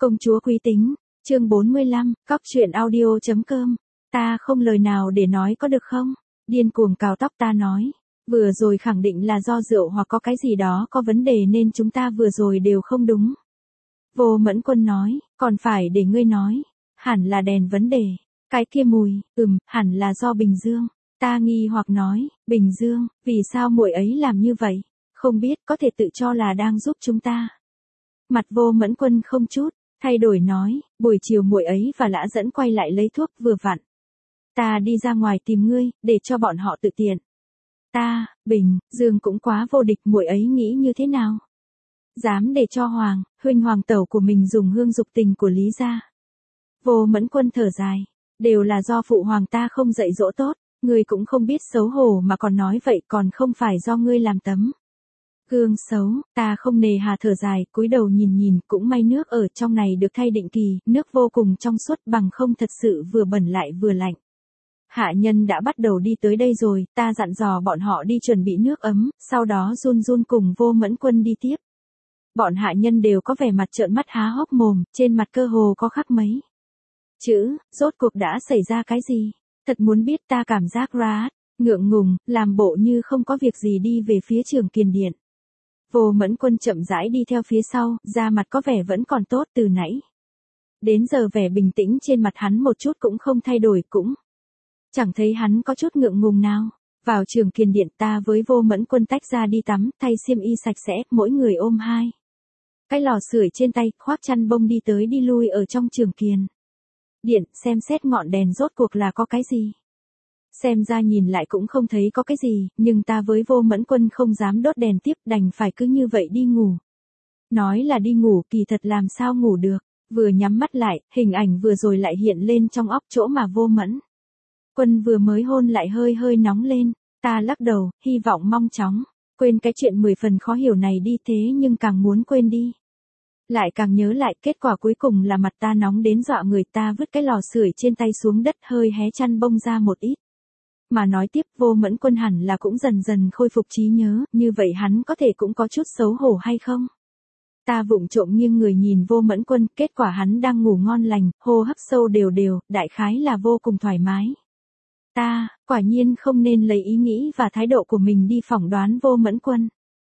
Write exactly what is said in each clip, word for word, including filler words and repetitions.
Công chúa quý tính, chương bốn mươi lăm, cóc truyện audio.com, ta không lời nào để nói có được không? Điên cuồng cào tóc ta nói, vừa rồi khẳng định là do rượu hoặc có cái gì đó có vấn đề nên chúng ta vừa rồi đều không đúng. Vô Mẫn Quân nói, còn phải để ngươi nói, hẳn là đèn vấn đề, cái kia mùi, ừm, hẳn là do Bình Dương. Ta nghi hoặc nói, Bình Dương, vì sao muội ấy làm như vậy? Không biết, có thể tự cho là đang giúp chúng ta. Mặt Vô Mẫn Quân không chút thay đổi nói, buổi chiều muội ấy và Lã Dẫn quay lại lấy thuốc vừa vặn. Ta đi ra ngoài tìm ngươi, để cho bọn họ tự tiện. Ta, Bình, Dương cũng quá vô địch, muội ấy nghĩ như thế nào? Dám để cho Hoàng, huynh hoàng tẩu của mình dùng hương dục tình của Lý gia. Vô Mẫn Quân thở dài, đều là do phụ hoàng ta không dạy dỗ tốt, ngươi cũng không biết xấu hổ mà còn nói vậy, còn không phải do ngươi làm tấm gương xấu. Ta không nề hà thở dài, cúi đầu nhìn nhìn, cũng may nước ở trong này được thay định kỳ, nước vô cùng trong suốt, bằng không thật sự vừa bẩn lại vừa lạnh. Hạ nhân đã bắt đầu đi tới đây rồi, ta dặn dò bọn họ đi chuẩn bị nước ấm, sau đó run run cùng Vô Mẫn Quân đi tiếp. Bọn hạ nhân đều có vẻ mặt trợn mắt há hốc mồm, trên mặt cơ hồ có khắc mấy chữ, rốt cuộc đã xảy ra cái gì? Thật muốn biết. Ta cảm giác ra, ngượng ngùng, làm bộ như không có việc gì đi về phía Trường Kiền Điện. Vô Mẫn Quân chậm rãi đi theo phía sau, da mặt có vẻ vẫn còn tốt từ nãy đến giờ, vẻ bình tĩnh trên mặt hắn một chút cũng không thay đổi, cũng chẳng thấy hắn có chút ngượng ngùng nào. Vào Trường Kiền Điện, ta với Vô Mẫn Quân tách ra đi tắm, thay xiêm y sạch sẽ, mỗi người ôm hai cái lò sưởi trên tay, khoác chăn bông đi tới đi lui ở trong Trường Kiền Điện, xem xét ngọn đèn rốt cuộc là có cái gì. Xem ra nhìn lại cũng không thấy có cái gì, nhưng ta với Vô Mẫn Quân không dám đốt đèn tiếp, đành phải cứ như vậy đi ngủ. Nói là đi ngủ, kỳ thật làm sao ngủ được, vừa nhắm mắt lại, hình ảnh vừa rồi lại hiện lên trong óc, chỗ mà Vô Mẫn Quân vừa mới hôn lại hơi hơi nóng lên. Ta lắc đầu, hy vọng mong chóng quên cái chuyện mười phần khó hiểu này đi, thế nhưng càng muốn quên đi, lại càng nhớ lại, kết quả cuối cùng là mặt ta nóng đến dọa người. Ta vứt cái lò sưởi trên tay xuống đất, hơi hé chăn bông ra một ít. Mà nói tiếp, Vô Mẫn Quân hẳn là cũng dần dần khôi phục trí nhớ, như vậy hắn có thể cũng có chút xấu hổ hay không? Ta vụng trộm nghiêng người nhìn Vô Mẫn Quân, kết quả hắn đang ngủ ngon lành, hô hấp sâu đều đều, đại khái là vô cùng thoải mái. Ta, quả nhiên không nên lấy ý nghĩ và thái độ của mình đi phỏng đoán Vô Mẫn Quân.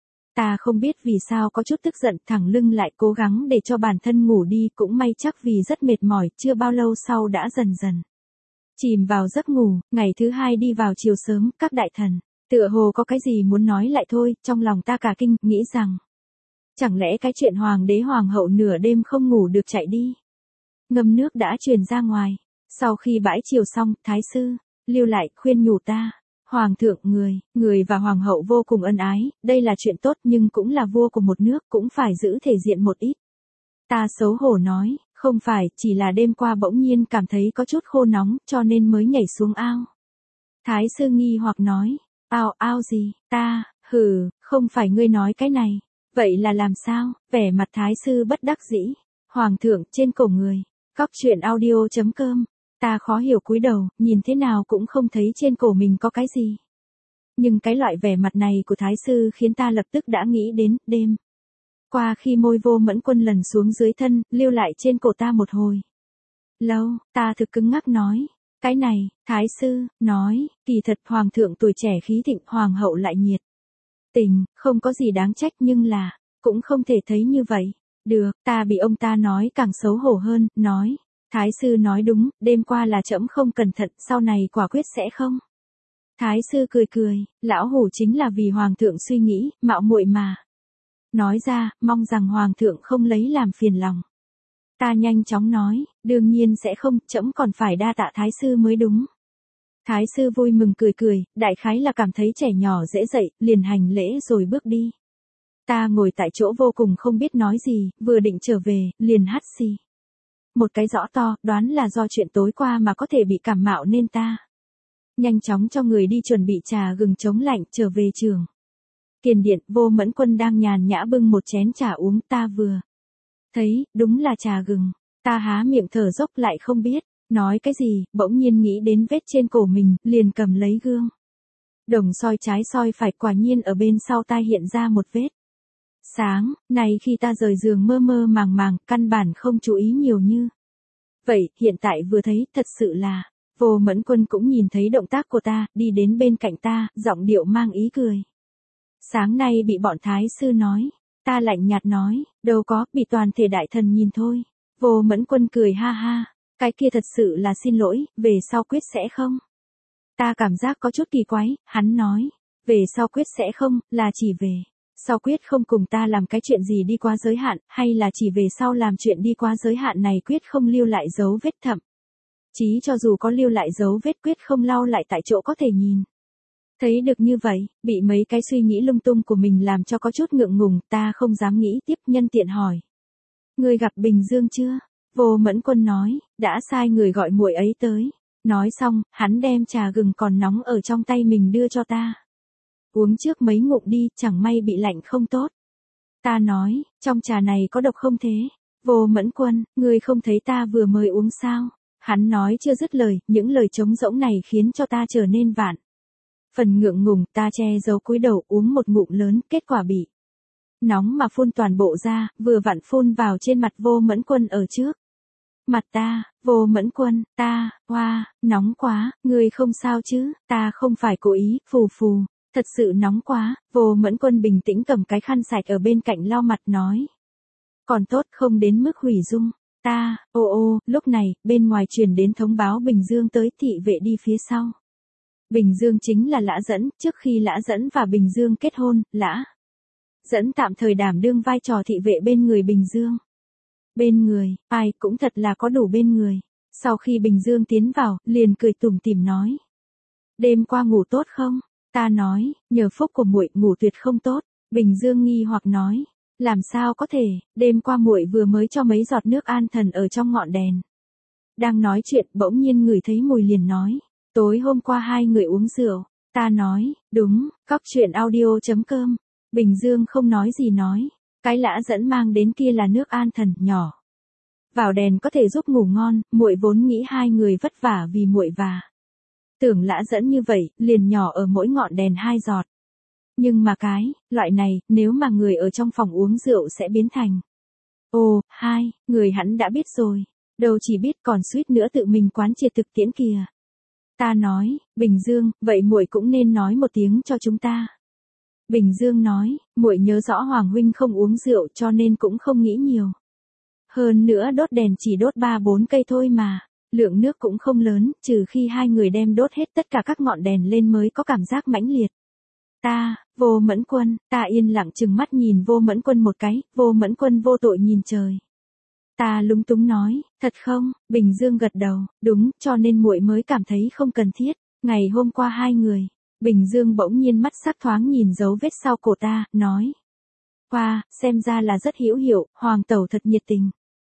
Ta không biết vì sao có chút tức giận, thẳng lưng lại cố gắng để cho bản thân ngủ đi, cũng may chắc vì rất mệt mỏi, chưa bao lâu sau đã dần dần chìm vào giấc ngủ. Ngày thứ hai đi vào chiều sớm, các đại thần tựa hồ có cái gì muốn nói lại thôi, trong lòng ta cả kinh, nghĩ rằng chẳng lẽ cái chuyện hoàng đế hoàng hậu nửa đêm không ngủ được chạy đi ngâm nước đã truyền ra ngoài. Sau khi bãi chiều xong, thái sư lưu lại khuyên nhủ ta, hoàng thượng, người, người và hoàng hậu vô cùng ân ái, đây là chuyện tốt, nhưng cũng là vua của một nước, cũng phải giữ thể diện một ít. Ta xấu hổ nói, không phải, chỉ là đêm qua bỗng nhiên cảm thấy có chút khô nóng, cho nên mới nhảy xuống ao. Thái sư nghi hoặc nói, ao, ao gì? Ta, hừ, không phải ngươi nói cái này. Vậy là làm sao? Vẻ mặt thái sư bất đắc dĩ. Hoàng thượng, trên cổ người. Cóc truyện audio.com. Ta khó hiểu cúi đầu, nhìn thế nào cũng không thấy trên cổ mình có cái gì. Nhưng cái loại vẻ mặt này của thái sư khiến ta lập tức đã nghĩ đến đêm qua, khi môi Vô Mẫn Quân lần xuống dưới thân, lưu lại trên cổ ta một hồi lâu. Ta thực cứng ngắc nói, cái này, thái sư nói, kỳ thật hoàng thượng tuổi trẻ khí thịnh, hoàng hậu lại nhiệt tình, không có gì đáng trách, nhưng là cũng không thể thấy như vậy được. Ta bị ông ta nói càng xấu hổ hơn, nói, thái sư nói đúng, đêm qua là trẫm không cẩn thận, sau này quả quyết sẽ không. Thái sư cười cười, lão hủ chính là vì hoàng thượng suy nghĩ, mạo muội mà nói ra, mong rằng hoàng thượng không lấy làm phiền lòng. Ta nhanh chóng nói, đương nhiên sẽ không, trẫm còn phải đa tạ thái sư mới đúng. Thái sư vui mừng cười cười, đại khái là cảm thấy trẻ nhỏ dễ dậy, liền hành lễ rồi bước đi. Ta ngồi tại chỗ vô cùng không biết nói gì, vừa định trở về, liền hắt xì một cái rõ to, đoán là do chuyện tối qua mà có thể bị cảm mạo nên ta nhanh chóng cho người đi chuẩn bị trà gừng chống lạnh. Trở về Trường Kiền Điện, Vô Mẫn Quân đang nhàn nhã bưng một chén trà uống, ta vừa thấy, đúng là trà gừng. Ta há miệng thở dốc, lại không biết nói cái gì, bỗng nhiên nghĩ đến vết trên cổ mình, liền cầm lấy gương đồng soi trái soi phải, quả nhiên ở bên sau tai hiện ra một vết Sáng, này khi ta rời giường mơ mơ màng màng, căn bản không chú ý nhiều như. Vậy, hiện tại vừa thấy, thật sự là, Vô Mẫn Quân cũng nhìn thấy động tác của ta, đi đến bên cạnh ta, giọng điệu mang ý cười. Sáng nay bị bọn thái sư nói, ta lạnh nhạt nói, đâu có, bị toàn thể đại thần nhìn thôi. Vô Mẫn Quân cười ha ha, cái kia thật sự là xin lỗi, về sau quyết sẽ không. Ta cảm giác có chút kỳ quái, hắn nói, về sau quyết sẽ không, là chỉ về. Sau quyết không cùng ta làm cái chuyện gì đi qua giới hạn, hay là chỉ về sau làm chuyện đi qua giới hạn này quyết không lưu lại dấu vết thậm. Chí cho dù có lưu lại dấu vết quyết không lau lại tại chỗ có thể nhìn. Thấy được như vậy, bị mấy cái suy nghĩ lung tung của mình làm cho có chút ngượng ngùng, ta không dám nghĩ tiếp nhân tiện hỏi. Ngươi gặp Bình Dương chưa? Vô Mẫn Quân nói, đã sai người gọi muội ấy tới. Nói xong, hắn đem trà gừng còn nóng ở trong tay mình đưa cho ta. Uống trước mấy ngụm đi, chẳng may bị lạnh không tốt. Ta nói, trong trà này có độc không thế? Vô Mẫn Quân, ngươi không thấy ta vừa mới uống sao? Hắn nói chưa dứt lời, những lời trống rỗng này khiến cho ta trở nên vạn. Phần ngượng ngùng, ta che giấu cúi đầu uống một ngụm lớn, kết quả bị nóng mà phun toàn bộ ra, vừa vặn phun vào trên mặt Vô Mẫn Quân ở trước. Mặt ta, Vô Mẫn Quân, ta, hoa, nóng quá, ngươi không sao chứ, ta không phải cố ý, phù phù, thật sự nóng quá. Vô Mẫn Quân bình tĩnh cầm cái khăn sạch ở bên cạnh lau mặt nói. Còn tốt không đến mức hủy dung. Ta, ô ô, lúc này, bên ngoài truyền đến thông báo Bình Dương tới, thị vệ đi phía sau. Bình Dương chính là Lã Dẫn, trước khi Lã Dẫn và Bình Dương kết hôn, Lã Dẫn tạm thời đảm đương vai trò thị vệ bên người Bình Dương. Bên người, ai cũng thật là có đủ bên người. Sau khi Bình Dương tiến vào, liền cười tủm tỉm nói. Đêm qua ngủ tốt không? Ta nói, nhờ phúc của muội ngủ tuyệt không tốt. Bình Dương nghi hoặc nói. Làm sao có thể, đêm qua muội vừa mới cho mấy giọt nước an thần ở trong ngọn đèn. Đang nói chuyện, bỗng nhiên ngửi thấy mùi liền nói. Tối hôm qua hai người uống rượu. Ta nói, đúng, cóc truyện audio chấm com. Bình Dương không nói gì nói. Cái Lã Dẫn mang đến kia là nước an thần nhỏ. Vào đèn có thể giúp ngủ ngon, muội vốn nghĩ hai người vất vả vì muội và. Tưởng Lã Dẫn như vậy, liền nhỏ ở mỗi ngọn đèn hai giọt. Nhưng mà cái, loại này, nếu mà người ở trong phòng uống rượu sẽ biến thành. Ồ, hai, người hắn đã biết rồi. Đâu chỉ biết còn suýt nữa tự mình quán triệt thực tiễn kìa. Ta nói, Bình Dương, vậy muội cũng nên nói một tiếng cho chúng ta. Bình Dương nói, muội nhớ rõ Hoàng huynh không uống rượu cho nên cũng không nghĩ nhiều. Hơn nữa đốt đèn chỉ đốt ba bốn cây thôi mà, lượng nước cũng không lớn, trừ khi hai người đem đốt hết tất cả các ngọn đèn lên mới có cảm giác mãnh liệt. Ta, Vô Mẫn Quân, ta yên lặng chừng mắt nhìn Vô Mẫn Quân một cái, Vô Mẫn Quân vô tội nhìn trời. Ta lúng túng nói, thật không? Bình Dương gật đầu, đúng, cho nên muội mới cảm thấy không cần thiết. Ngày hôm qua hai người, Bình Dương bỗng nhiên mắt sắc thoáng nhìn dấu vết sau cổ ta, nói. Wow, xem ra là rất hữu hiệu, Hoàng tẩu thật nhiệt tình.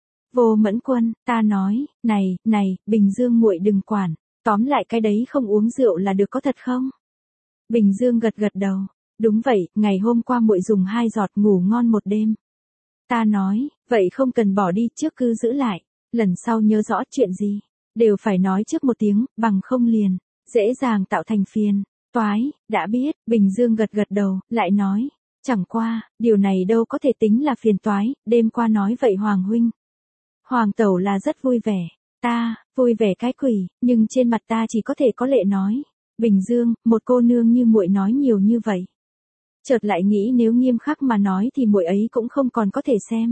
Vô Mẫn Quân, ta nói, này, này, Bình Dương muội đừng quản, tóm lại cái đấy không uống rượu là được có thật không? Bình Dương gật gật đầu, đúng vậy, ngày hôm qua muội dùng hai giọt ngủ ngon một đêm. Ta nói, vậy không cần bỏ đi trước cứ giữ lại, lần sau nhớ rõ chuyện gì, đều phải nói trước một tiếng, bằng không liền, dễ dàng tạo thành phiền. Toái, đã biết, Bình Dương gật gật đầu, lại nói, chẳng qua, điều này đâu có thể tính là phiền toái, đêm qua nói vậy Hoàng huynh. Hoàng tẩu là rất vui vẻ, ta, vui vẻ cái quỷ, nhưng trên mặt ta chỉ có thể có lệ nói. Bình Dương, một cô nương như muội nói nhiều như vậy. Chợt lại nghĩ nếu nghiêm khắc mà nói thì muội ấy cũng không còn có thể xem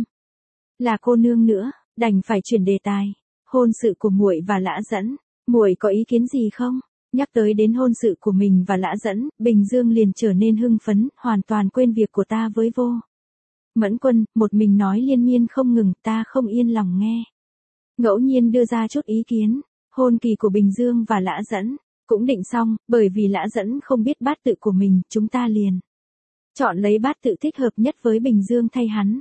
là cô nương nữa, đành phải chuyển đề tài. Hôn sự của muội và Lã Dẫn, muội có ý kiến gì không? Nhắc tới đến hôn sự của mình và Lã Dẫn, Bình Dương liền trở nên hưng phấn, hoàn toàn quên việc của ta với Vô Mẫn Quân, một mình nói liên miên không ngừng, ta không yên lòng nghe. Ngẫu nhiên đưa ra chút ý kiến, hôn kỳ của Bình Dương và Lã Dẫn cũng định xong, bởi vì Lã Dẫn không biết bát tự của mình, chúng ta liền chọn lấy bát tự thích hợp nhất với Bình Dương thay hắn.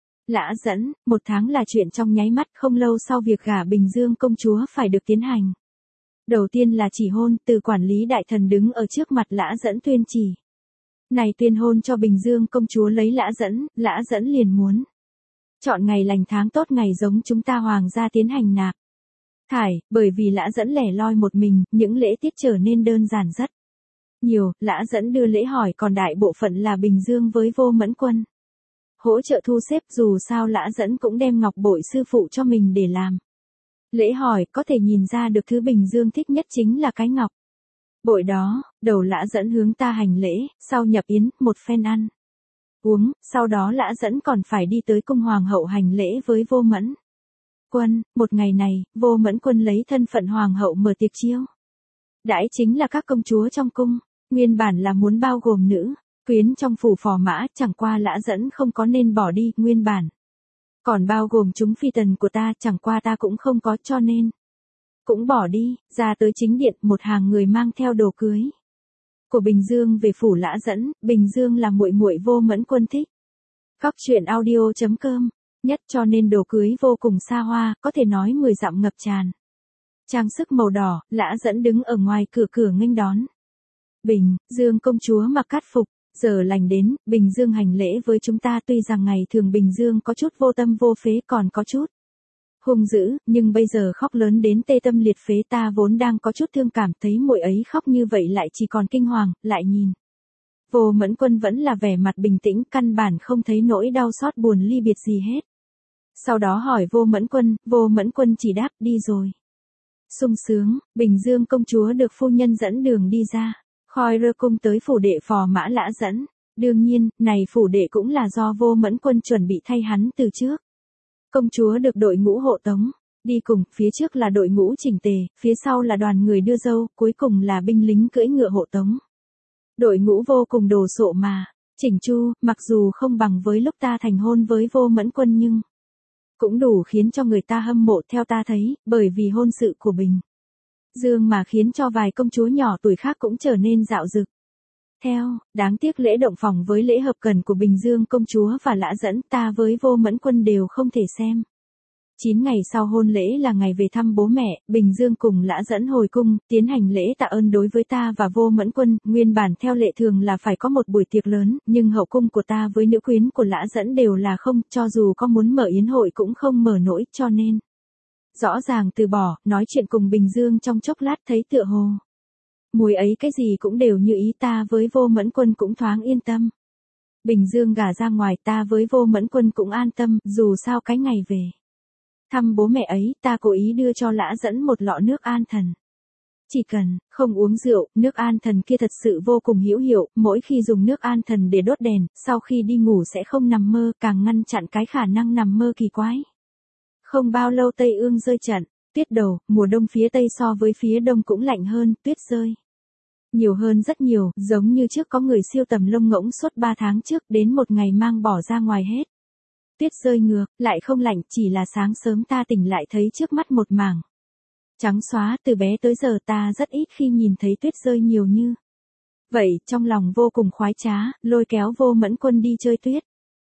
Lã Dẫn, một tháng là chuyện trong nháy mắt, không lâu sau việc gả Bình Dương công chúa phải được tiến hành. Đầu tiên là chỉ hôn, từ quản lý đại thần đứng ở trước mặt Lã Dẫn tuyên chỉ. Này tuyên hôn cho Bình Dương công chúa lấy Lã Dẫn, Lã Dẫn liền muốn chọn ngày lành tháng tốt ngày giống chúng ta hoàng gia tiến hành nạp thải, bởi vì Lã Dẫn lẻ loi một mình, những lễ tiết trở nên đơn giản rất nhiều. Lã Dẫn đưa lễ hỏi, còn đại bộ phận là Bình Dương với Vô Mẫn Quân. hỗ trợ thu xếp, dù sao Lã Dẫn cũng đem ngọc bội sư phụ cho mình để làm. Lễ hỏi, có thể nhìn ra được thứ Bình Dương thích nhất chính là cái ngọc bội đó. Đầu Lã Dẫn hướng ta hành lễ, sau nhập yến, một phen ăn uống, sau đó Lã Dẫn còn phải đi tới cung hoàng hậu hành lễ với Vô Mẫn Quân. Một ngày này, Vô Mẫn Quân lấy thân phận hoàng hậu mở tiệc chiêu đãi chính là các công chúa trong cung, nguyên bản là muốn bao gồm nữ quyến trong phủ phò mã, chẳng qua Lã Dẫn không có nên bỏ đi, nguyên bản còn bao gồm chúng phi tần của ta, chẳng qua ta cũng không có, cho nên cũng bỏ đi. Ra tới chính điện, một hàng người mang theo đồ cưới của Bình Dương về phủ Lã Dẫn. Bình Dương là muội muội Vô Mẫn Quân thích. Góc truyện audio chấm com nhất, cho nên đồ cưới vô cùng xa hoa, có thể nói mười dặm ngập tràn. Trang sức màu đỏ, Lã Dẫn đứng ở ngoài cửa cửa nghênh đón Bình Dương công chúa mặc cát phục. Giờ lành đến, Bình Dương hành lễ với chúng ta, tuy rằng ngày thường Bình Dương có chút vô tâm vô phế, còn có chút hung dữ, nhưng bây giờ khóc lớn đến tê tâm liệt phế, ta vốn đang có chút thương cảm, thấy muội ấy khóc như vậy lại chỉ còn kinh hoàng, lại nhìn Vô Mẫn Quân vẫn là vẻ mặt bình tĩnh, căn bản không thấy nỗi đau xót buồn ly biệt gì hết. Sau đó hỏi Vô Mẫn Quân, Vô Mẫn Quân chỉ đáp đi rồi. Sung sướng, Bình Dương công chúa được phu nhân dẫn đường đi ra Khoi Rơ cung tới phủ đệ phò mã Lã Dẫn. Đương nhiên, này phủ đệ cũng là do Vô Mẫn Quân chuẩn bị thay hắn từ trước. Công chúa được đội ngũ hộ tống đi cùng, phía trước là đội ngũ chỉnh tề, phía sau là đoàn người đưa dâu, cuối cùng là binh lính cưỡi ngựa hộ tống. Đội ngũ vô cùng đồ sộ mà chỉnh chu, mặc dù không bằng với lúc ta thành hôn với Vô Mẫn Quân nhưng cũng đủ khiến cho người ta hâm mộ. Theo ta thấy, bởi vì hôn sự của Bình Dương mà khiến cho vài công chúa nhỏ tuổi khác cũng trở nên dạo dực. Theo, đáng tiếc lễ động phòng với lễ hợp cần của Bình Dương công chúa và Lã Dẫn, ta với Vô Mẫn Quân đều không thể xem. chín ngày sau hôn lễ là ngày về thăm bố mẹ, Bình Dương cùng Lã Dẫn hồi cung, tiến hành lễ tạ ơn đối với ta và Vô Mẫn Quân. Nguyên bản theo lệ thường là phải có một buổi tiệc lớn, nhưng hậu cung của ta với nữ quyến của Lã Dẫn đều là không, cho dù có muốn mở yến hội cũng không mở nổi, cho nên rõ ràng từ bỏ. Nói chuyện cùng Bình Dương trong chốc lát, thấy tựa hồ muội ấy cái gì cũng đều như ý, ta với Vô Mẫn Quân cũng thoáng yên tâm. Bình Dương gả ra ngoài, ta với Vô Mẫn Quân cũng an tâm, dù sao cái ngày về thăm bố mẹ ấy, ta cố ý đưa cho Lã Dẫn một lọ nước an thần. Chỉ cần không uống rượu, nước an thần kia thật sự vô cùng hữu hiệu, mỗi khi dùng nước an thần để đốt đèn, sau khi đi ngủ sẽ không nằm mơ, càng ngăn chặn cái khả năng nằm mơ kỳ quái. Không bao lâu Tây Ương rơi trận, tuyết đầu, mùa đông phía Tây so với phía Đông cũng lạnh hơn, tuyết rơi nhiều hơn rất nhiều, giống như trước có người siêu tầm lông ngỗng suốt ba tháng trước, đến một ngày mang bỏ ra ngoài hết. Tuyết rơi ngược, lại không lạnh, chỉ là sáng sớm ta tỉnh lại thấy trước mắt một mảng trắng xóa. Từ bé tới giờ ta rất ít khi nhìn thấy tuyết rơi nhiều như vậy, trong lòng vô cùng khoái trá, lôi kéo Vô Mẫn Quân đi chơi tuyết.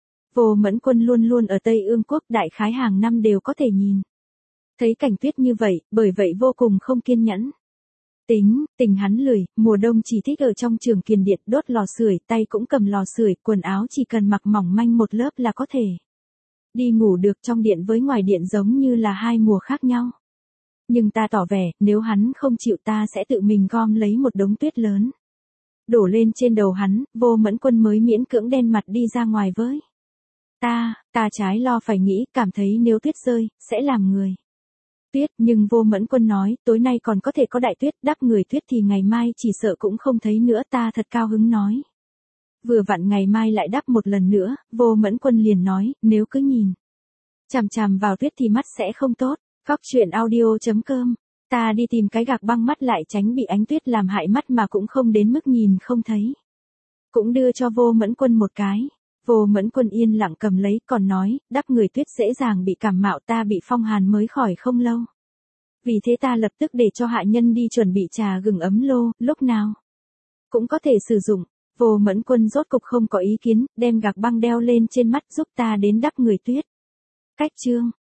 Vô Mẫn Quân luôn luôn ở Tây Ương quốc, đại khái hàng năm đều có thể nhìn thấy cảnh tuyết như vậy, bởi vậy vô cùng không kiên nhẫn. Tính, tình hắn lười, mùa đông chỉ thích ở trong trường kiền điện đốt lò sưởi, tay cũng cầm lò sưởi, quần áo chỉ cần mặc mỏng manh một lớp là có thể đi ngủ được. Trong điện với ngoài điện giống như là hai mùa khác nhau. Nhưng ta tỏ vẻ, nếu hắn không chịu ta sẽ tự mình gom lấy một đống tuyết lớn đổ lên trên đầu hắn. Vô Mẫn Quân mới miễn cưỡng đen mặt đi ra ngoài với ta, ta trái lo phải nghĩ, cảm thấy nếu tuyết rơi, sẽ làm người tuyết, nhưng Vô Mẫn Quân nói, tối nay còn có thể có đại tuyết, đắp người tuyết thì ngày mai chỉ sợ cũng không thấy nữa. Ta thật cao hứng nói, vừa vặn ngày mai lại đắp một lần nữa. Vô Mẫn Quân liền nói, nếu cứ nhìn chằm chằm vào tuyết thì mắt sẽ không tốt. Góc truyện audio chấm com, ta đi tìm cái gạc băng mắt lại tránh bị ánh tuyết làm hại mắt, mà cũng không đến mức nhìn không thấy. Cũng đưa cho Vô Mẫn Quân một cái. Vô Mẫn Quân yên lặng cầm lấy, còn nói, đắp người tuyết dễ dàng bị cảm mạo, ta bị phong hàn mới khỏi không lâu. Vì thế ta lập tức để cho hạ nhân đi chuẩn bị trà gừng ấm lô, lúc nào cũng có thể sử dụng. Vô Mẫn Quân rốt cục không có ý kiến, đem gạc băng đeo lên trên mắt, giúp ta đến đắp người tuyết. Cách chương